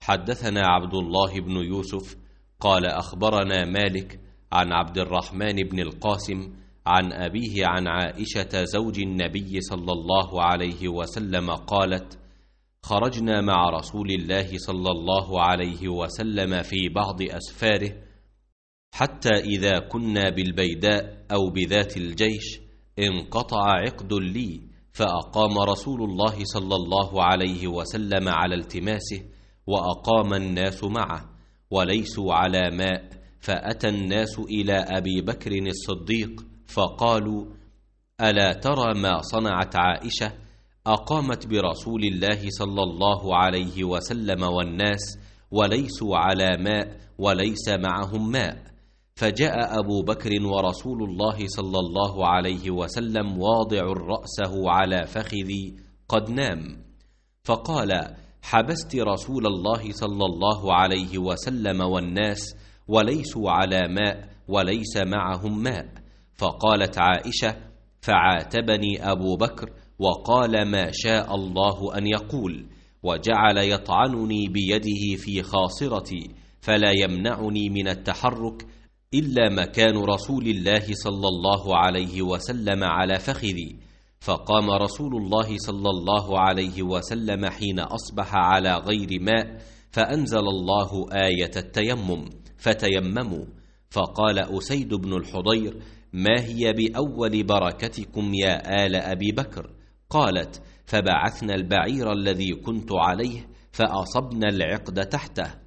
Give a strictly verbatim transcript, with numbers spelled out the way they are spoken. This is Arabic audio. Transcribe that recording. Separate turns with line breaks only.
حدثنا عبد الله بن يوسف قال أخبرنا مالك عن عبد الرحمن بن القاسم عن أبيه عن عائشة زوج النبي صلى الله عليه وسلم قالت: خرجنا مع رسول الله صلى الله عليه وسلم في بعض أسفاره، حتى إذا كنا بالبيداء أو بذات الجيش انقطع عقد لي، فأقام رسول الله صلى الله عليه وسلم على التماسه، وأقام الناس معه وليسوا على ماء، فأتى الناس إلى أبي بكر الصديق فقالوا: ألا ترى ما صنعت عائشة؟ أقامت برسول الله صلى الله عليه وسلم والناس وليسوا على ماء وليس معهم ماء. فجاء أبو بكر ورسول الله صلى الله عليه وسلم واضع رأسه على فخذي قد نام، فقال: حبست رسول الله صلى الله عليه وسلم والناس وليسوا على ماء وليس معهم ماء. فقالت عائشة: فعاتبني أبو بكر وقال ما شاء الله أن يقول، وجعل يطعنني بيده في خاصرتي فلا يمنعني من التحرك إلا مكان رسول الله صلى الله عليه وسلم على فخذي. فقام رسول الله صلى الله عليه وسلم حين أصبح على غير ماء، فأنزل الله آية التيمم فتيمموا. فقال أسيد بن الحضير: ما هي بأول بركتكم يا آل أبي بكر؟ قالت: فبعثنا البعير الذي كنت عليه فأصبنا العقد تحته،